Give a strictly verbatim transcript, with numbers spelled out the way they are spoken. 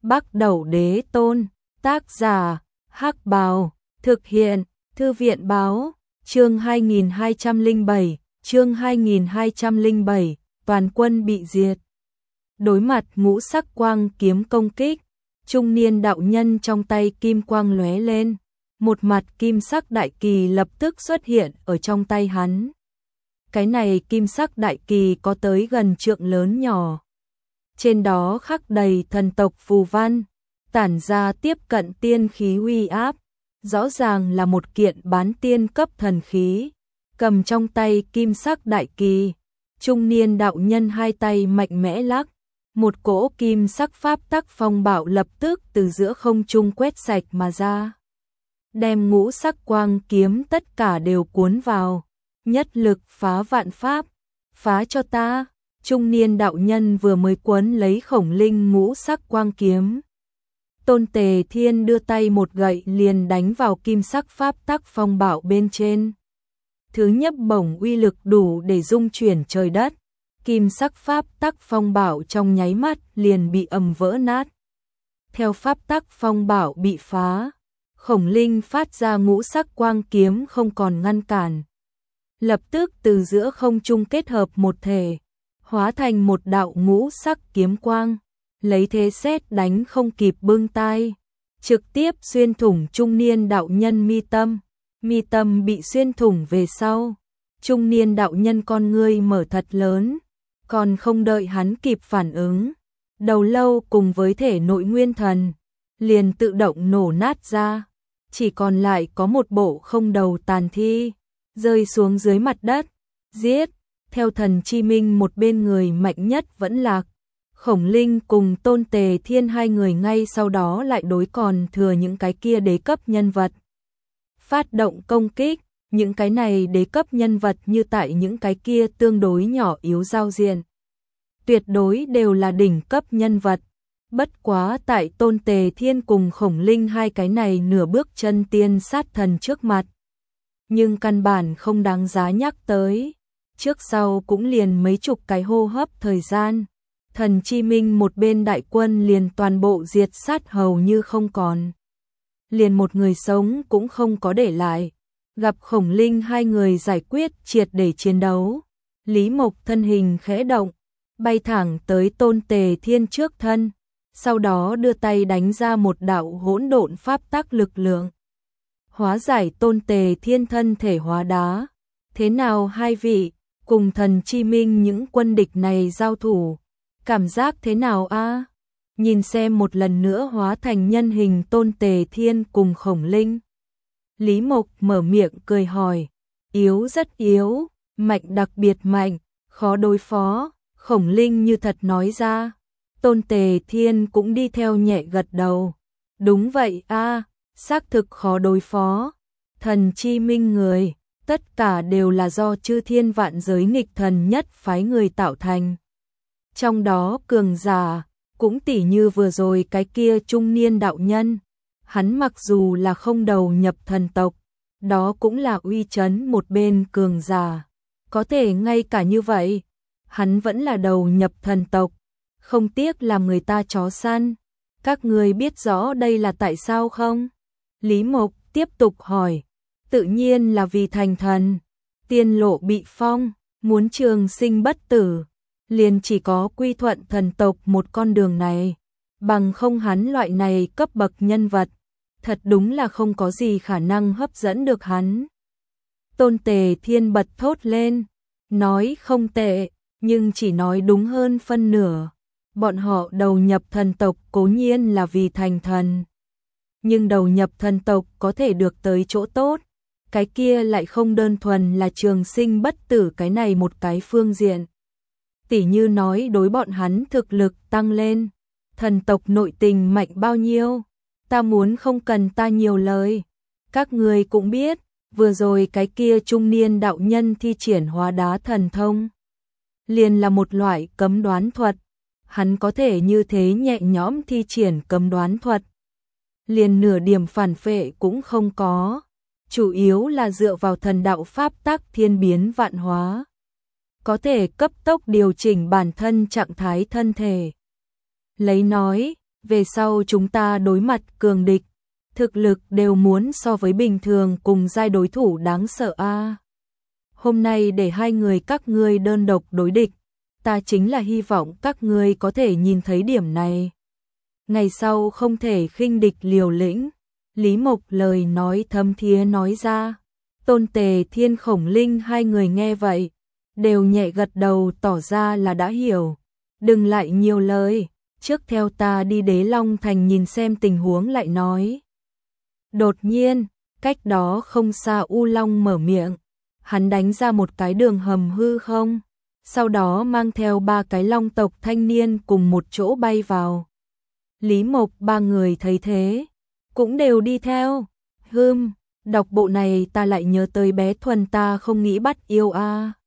Bắc Đẩu Đế Tôn, tác giả, Hắc Bào, thực hiện, Thư viện báo, chương hai nghìn hai trăm lẻ bảy, chương hai nghìn hai trăm lẻ bảy, toàn quân bị diệt. Đối mặt ngũ sắc quang kiếm công kích, trung niên đạo nhân trong tay kim quang lóe lên, một mặt kim sắc đại kỳ lập tức xuất hiện ở trong tay hắn. Cái này kim sắc đại kỳ có tới gần trượng lớn nhỏ. Trên đó khắc đầy thần tộc phù văn, tản ra tiếp cận tiên khí uy áp, rõ ràng là một kiện bán tiên cấp thần khí. Cầm trong tay kim sắc đại kỳ, trung niên đạo nhân hai tay mạnh mẽ lắc, một cỗ kim sắc pháp tắc phong bạo lập tức từ giữa không trung quét sạch mà ra, đem ngũ sắc quang kiếm tất cả đều cuốn vào. Nhất lực phá vạn pháp, phá cho ta. Trung niên đạo nhân vừa mới quấn lấy khổng linh ngũ sắc quang kiếm. Tôn Tề Thiên đưa tay một gậy liền đánh vào kim sắc pháp tắc phong bạo bên trên. Thứ nhấp bổng uy lực đủ để dung chuyển trời đất. Kim sắc pháp tắc phong bạo trong nháy mắt liền bị ầm vỡ nát. Theo pháp tắc phong bạo bị phá, khổng linh phát ra ngũ sắc quang kiếm không còn ngăn cản. Lập tức từ giữa không trung kết hợp một thể, hóa thành một đạo ngũ sắc kiếm quang, lấy thế sét đánh không kịp bưng tai, trực tiếp xuyên thủng trung niên đạo nhân mi tâm. Mi tâm bị xuyên thủng về sau, trung niên đạo nhân con ngươi mở thật lớn, còn không đợi hắn kịp phản ứng, đầu lâu cùng với thể nội nguyên thần liền tự động nổ nát ra, chỉ còn lại có một bộ không đầu tàn thi rơi xuống dưới mặt đất. Giết! Theo thần chi minh một bên người mạnh nhất vẫn lạc, khổng linh cùng Tôn Tề Thiên hai người ngay sau đó lại đối còn thừa những cái kia đế cấp nhân vật. Phát động công kích, những cái này đế cấp nhân vật như tại những cái kia tương đối nhỏ yếu giao diện. Tuyệt đối đều là đỉnh cấp nhân vật, bất quá tại Tôn Tề Thiên cùng khổng linh hai cái này nửa bước chân tiên sát thần trước mặt. Nhưng căn bản không đáng giá nhắc tới. Trước sau cũng liền mấy chục cái hô hấp thời gian, thần chi minh một bên đại quân liền toàn bộ diệt sát hầu như không còn. Liền một người sống cũng không có để lại. Gặp khổng linh hai người giải quyết triệt để chiến đấu, Lý Mộc thân hình khẽ động, bay thẳng tới Tôn Tề Thiên trước thân, sau đó đưa tay đánh ra một đạo hỗn độn pháp tắc lực lượng. Hóa giải Tôn Tề Thiên thân thể hóa đá. Thế nào hai vị, cùng thần chi minh những quân địch này giao thủ, cảm giác thế nào a? Nhìn xem một lần nữa hóa thành nhân hình Tôn Tề Thiên cùng khổng linh. Lý Mộc mở miệng cười hỏi, yếu rất yếu, mạnh đặc biệt mạnh, khó đối phó. Khổng linh như thật nói ra. Tôn Tề Thiên cũng đi theo nhẹ gật đầu. Đúng vậy a, xác thực khó đối phó. Thần chi minh người, tất cả đều là do chư thiên vạn giới nghịch thần nhất phái người tạo thành. Trong đó cường giả, cũng tỉ như vừa rồi cái kia trung niên đạo nhân. Hắn mặc dù là không đầu nhập thần tộc, đó cũng là uy chấn một bên cường giả. Có thể ngay cả như vậy, hắn vẫn là đầu nhập thần tộc, không tiếc làm người ta chó săn. Các người biết rõ đây là tại sao không? Lý Mộc tiếp tục hỏi. Tự nhiên là vì thành thần, tiên lộ bị phong, muốn trường sinh bất tử, liền chỉ có quy thuận thần tộc một con đường này, bằng không hắn loại này cấp bậc nhân vật, thật đúng là không có gì khả năng hấp dẫn được hắn. Tôn Tề Thiên bật thốt lên, nói không tệ, nhưng chỉ nói đúng hơn phân nửa. Bọn họ đầu nhập thần tộc cố nhiên là vì thành thần, nhưng đầu nhập thần tộc có thể được tới chỗ tốt, cái kia lại không đơn thuần là trường sinh bất tử cái này một cái phương diện. Tỉ như nói đối bọn hắn thực lực tăng lên, thần tộc nội tình mạnh bao nhiêu, ta muốn không cần ta nhiều lời. Các người cũng biết, vừa rồi cái kia trung niên đạo nhân thi triển hóa đá thần thông, liền là một loại cấm đoán thuật. Hắn có thể như thế nhẹ nhõm thi triển cấm đoán thuật, liền nửa điểm phản phệ cũng không có. Chủ yếu là dựa vào thần đạo pháp tắc thiên biến vạn hóa, có thể cấp tốc điều chỉnh bản thân trạng thái thân thể. Lấy nói, về sau chúng ta đối mặt cường địch, thực lực đều muốn so với bình thường cùng giai đối thủ đáng sợ a. Hôm nay để hai người các ngươi đơn độc đối địch, ta chính là hy vọng các ngươi có thể nhìn thấy điểm này. Ngày sau không thể khinh địch liều lĩnh. Lý Mộc lời nói thâm thiế nói ra. Tôn Tề Thiên Khổng Linh hai người nghe vậy, đều nhẹ gật đầu tỏ ra là đã hiểu. Đừng lại nhiều lời, trước theo ta đi Đế Long Thành nhìn xem tình huống lại nói. Đột nhiên, cách đó không xa U Long mở miệng, hắn đánh ra một cái đường hầm hư không, sau đó mang theo ba cái long tộc thanh niên cùng một chỗ bay vào. Lý Mộc ba người thấy thế, cũng đều đi theo. Hừm, đọc bộ này ta lại nhớ tới bé Thuần ta không nghĩ bắt yêu a.